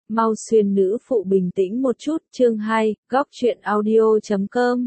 Mau xuyên nữ phụ bình tĩnh một chút, chương 2, góc truyện audio.com.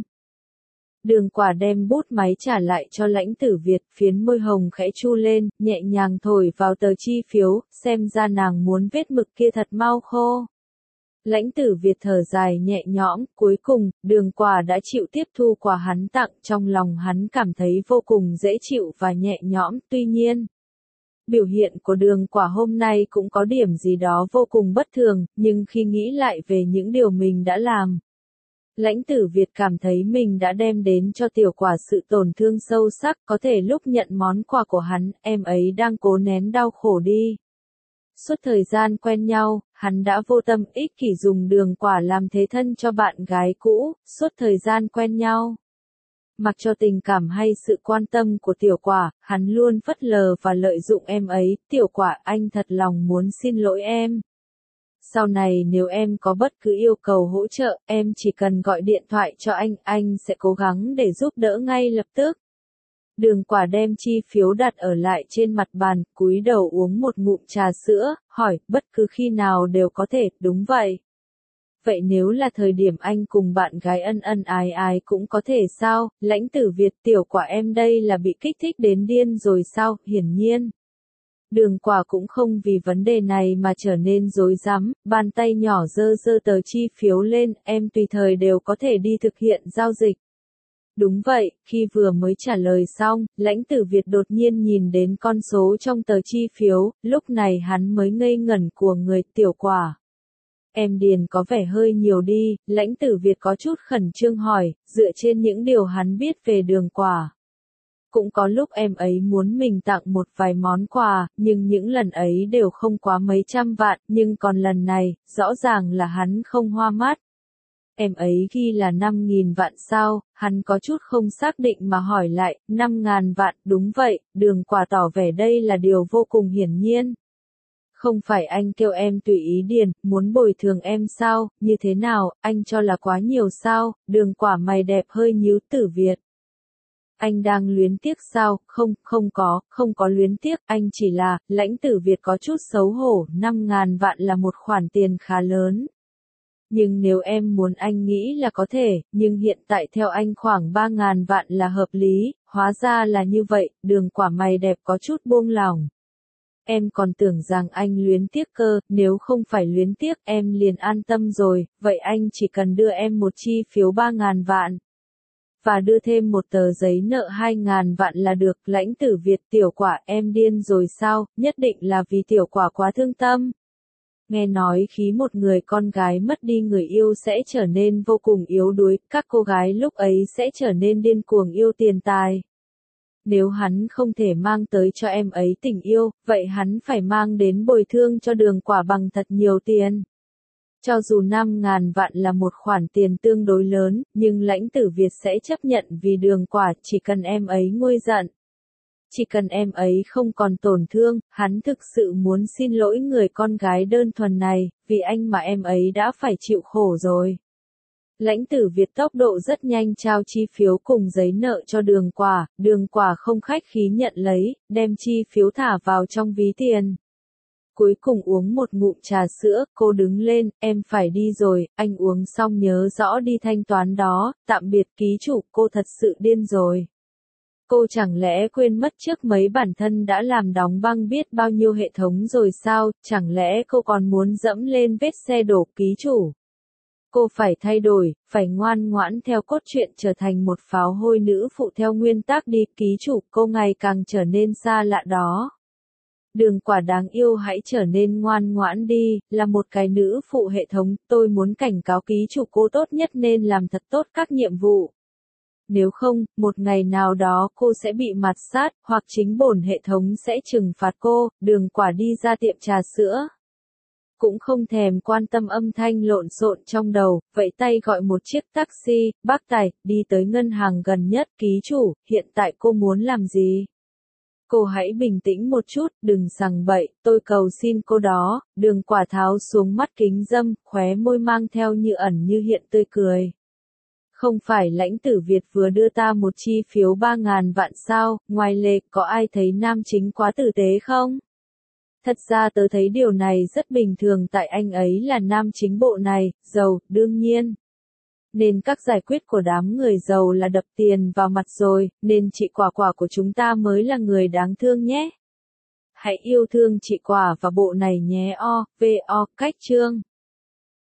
Đường Quả đem bút máy trả lại cho Lãnh Tử Việt, phiến môi hồng khẽ chu lên, nhẹ nhàng thổi vào tờ chi phiếu, xem ra nàng muốn viết mực kia thật mau khô. Lãnh Tử Việt thở dài nhẹ nhõm, cuối cùng, Đường Quả đã chịu tiếp thu quà hắn tặng, trong lòng hắn cảm thấy vô cùng dễ chịu và nhẹ nhõm, tuy nhiên. Biểu hiện của Đường Quả hôm nay cũng có điểm gì đó vô cùng bất thường, nhưng khi nghĩ lại về những điều mình đã làm, Lãnh Tử Việt cảm thấy mình đã đem đến cho Tiểu Quả sự tổn thương sâu sắc, có thể lúc nhận món quà của hắn, em ấy đang cố nén đau khổ đi. Suốt thời gian quen nhau, hắn đã vô tâm ích kỷ dùng Đường Quả làm thế thân cho bạn gái cũ, suốt thời gian quen nhau. Mặc cho tình cảm hay sự quan tâm của Tiểu Quả, hắn luôn phớt lờ và lợi dụng em ấy. Tiểu Quả, anh thật lòng muốn xin lỗi em. Sau này nếu em có bất cứ yêu cầu hỗ trợ, em chỉ cần gọi điện thoại cho anh sẽ cố gắng để giúp đỡ ngay lập tức. Đường Quả đem chi phiếu đặt ở lại trên mặt bàn, cúi đầu uống một ngụm trà sữa, hỏi, bất cứ khi nào đều có thể, đúng vậy. Vậy nếu là thời điểm anh cùng bạn gái ân ân ái ái cũng có thể sao? Lãnh Tử Việt, Tiểu Quả em đây là bị kích thích đến điên rồi sao? Hiển nhiên. Đường Quả cũng không vì vấn đề này mà trở nên rối rắm, bàn tay nhỏ giơ tờ chi phiếu lên, em tùy thời đều có thể đi thực hiện giao dịch. Đúng vậy, khi vừa mới trả lời xong, Lãnh Tử Việt đột nhiên nhìn đến con số trong tờ chi phiếu, lúc này hắn mới ngây ngẩn của người. Tiểu Quả. Em điền có vẻ hơi nhiều đi, Lãnh Tử Việt có chút khẩn trương hỏi, dựa trên những điều hắn biết về Đường Quả. Cũng có lúc em ấy muốn mình tặng một vài món quà, nhưng những lần ấy đều không quá mấy trăm vạn, nhưng còn lần này, rõ ràng là hắn không hoa mắt. Em ấy ghi là 5.000 vạn sao, hắn có chút không xác định mà hỏi lại, 5.000 vạn, đúng vậy, Đường Quả tỏ vẻ đây là điều vô cùng hiển nhiên. Không phải anh kêu em tùy ý điền, muốn bồi thường em sao, như thế nào, anh cho là quá nhiều sao? Đường Quả mày đẹp hơi nhíu. Tử Việt. Anh đang luyến tiếc sao? Không có luyến tiếc, anh chỉ là. Lãnh Tử Việt có chút xấu hổ, 5.000 vạn là một khoản tiền khá lớn. Nhưng nếu em muốn anh nghĩ là có thể, nhưng hiện tại theo anh khoảng 3.000 vạn là hợp lý, hóa ra là như vậy. Đường Quả mày đẹp có chút buông lỏng. Em còn tưởng rằng anh luyến tiếc cơ, nếu không phải luyến tiếc em liền an tâm rồi, vậy anh chỉ cần đưa em một chi phiếu 3.000 vạn. Và đưa thêm một tờ giấy nợ 2.000 vạn là được. Lãnh Tử Việt. Tiểu Quả, em điên rồi sao, nhất định là vì Tiểu Quả quá thương tâm. Nghe nói khi một người con gái mất đi người yêu sẽ trở nên vô cùng yếu đuối, các cô gái lúc ấy sẽ trở nên điên cuồng yêu tiền tài. Nếu hắn không thể mang tới cho em ấy tình yêu, vậy hắn phải mang đến bồi thương cho Đường Quả bằng thật nhiều tiền. Cho dù 5.000 vạn là một khoản tiền tương đối lớn, nhưng Lãnh Tử Việt sẽ chấp nhận vì Đường Quả, chỉ cần em ấy nguôi giận. Chỉ cần em ấy không còn tổn thương, hắn thực sự muốn xin lỗi người con gái đơn thuần này, vì anh mà em ấy đã phải chịu khổ rồi. Lãnh Tử Việt tốc độ rất nhanh trao chi phiếu cùng giấy nợ cho Đường Quả, Đường Quả không khách khí nhận lấy, đem chi phiếu thả vào trong ví tiền. Cuối cùng uống một ngụm trà sữa, cô đứng lên, em phải đi rồi, anh uống xong nhớ rõ đi thanh toán đó, tạm biệt ký chủ, cô thật sự điên rồi. Cô chẳng lẽ quên mất trước mấy bản thân đã làm đóng băng biết bao nhiêu hệ thống rồi sao, chẳng lẽ cô còn muốn dẫm lên vết xe đổ ký chủ. Cô phải thay đổi, phải ngoan ngoãn theo cốt truyện trở thành một pháo hôi nữ phụ theo nguyên tắc đi ký chủ, cô ngày càng trở nên xa lạ đó. Đường Quả đáng yêu hãy trở nên ngoan ngoãn đi, là một cái nữ phụ hệ thống, tôi muốn cảnh cáo ký chủ cô tốt nhất nên làm thật tốt các nhiệm vụ. Nếu không, một ngày nào đó cô sẽ bị mạt sát, hoặc chính bổn hệ thống sẽ trừng phạt cô. Đường Quả đi ra tiệm trà sữa. Cũng không thèm quan tâm âm thanh lộn xộn trong đầu, vẫy tay gọi một chiếc taxi. Bác tài, đi tới ngân hàng gần nhất. Ký chủ, hiện tại cô muốn làm gì? Cô hãy bình tĩnh một chút, đừng sằng bậy, tôi cầu xin cô đó. Đường Quả tháo xuống mắt kính râm, khóe môi mang theo như ẩn như hiện tươi cười. Không phải Lãnh Tử Việt vừa đưa ta một chi phiếu 3.000 vạn sao, ngoài lề có ai thấy nam chính quá tử tế không? Thật ra tớ thấy điều này rất bình thường tại anh ấy là nam chính bộ này, giàu, đương nhiên. Nên các giải quyết của đám người giàu là đập tiền vào mặt rồi, nên chị Quả Quả của chúng ta mới là người đáng thương nhé. Hãy yêu thương chị Quả và bộ này nhé. Cách chương